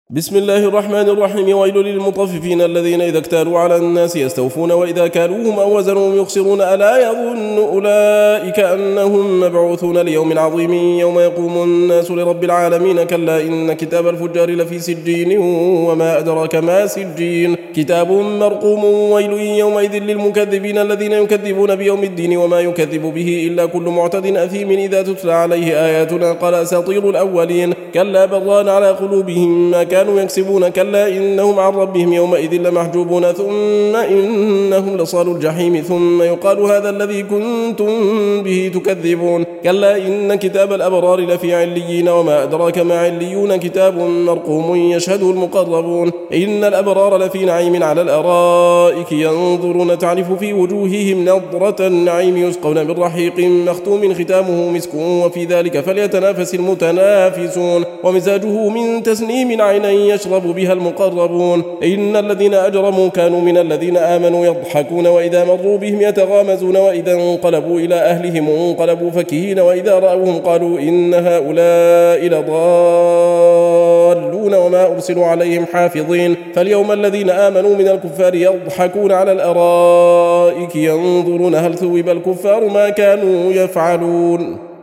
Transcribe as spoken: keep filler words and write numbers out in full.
بسم الله الرحمن الرحيم. ويل للمطففين الذين إذا اكتالوا على الناس يستوفون وإذا كالوهم أو وزنهم يخسرون. ألا يظن أولئك أنهم مبعوثون ليوم عظيم يوم يقوم الناس لرب العالمين. كلا إن كتاب الفجار لفي سجين وما أدراك ما سجين كتاب مرقوم. ويل يومئذ للمكذبين الذين يكذبون بيوم الدين وما يكذب به إلا كل معتد أثيم إذا تتلى عليه آياتنا قال أساطير الأولين. كلا بل ران على قلوبهم ما كانوا يكسبون. كلا إنهم عن ربهم يومئذ لمحجوبون ثم إنهم لصالوا الجحيم ثم يقال هذا الذي كنتم به تكذبون. كلا إن كتاب الأبرار لفي عليين وما أدراك ما عليون كتاب مرقوم يشهده المقربون. إن الأبرار لفي نعيم على الأرائك ينظرون تعرف في وجوههم نضرة النعيم يسقون من رحيق مختوم ختامه مسك وفي ذلك فليتنافس المتنافسون. ومزاجه من تسنيم عينا يشرب بها المقربون. إن الذين أجرموا كانوا من الذين آمنوا يضحكون وإذا مروا بهم يتغامزون وإذا انقلبوا إلى أهلهم انقلبوا فكهين وإذا رأوهم قالوا إن هؤلاء لضالون وما أرسلوا عليهم حافظين. فاليوم الذين آمنوا من الكفار يضحكون على الأرائك ينظرون هل ثوب الكفار ما كانوا يفعلون.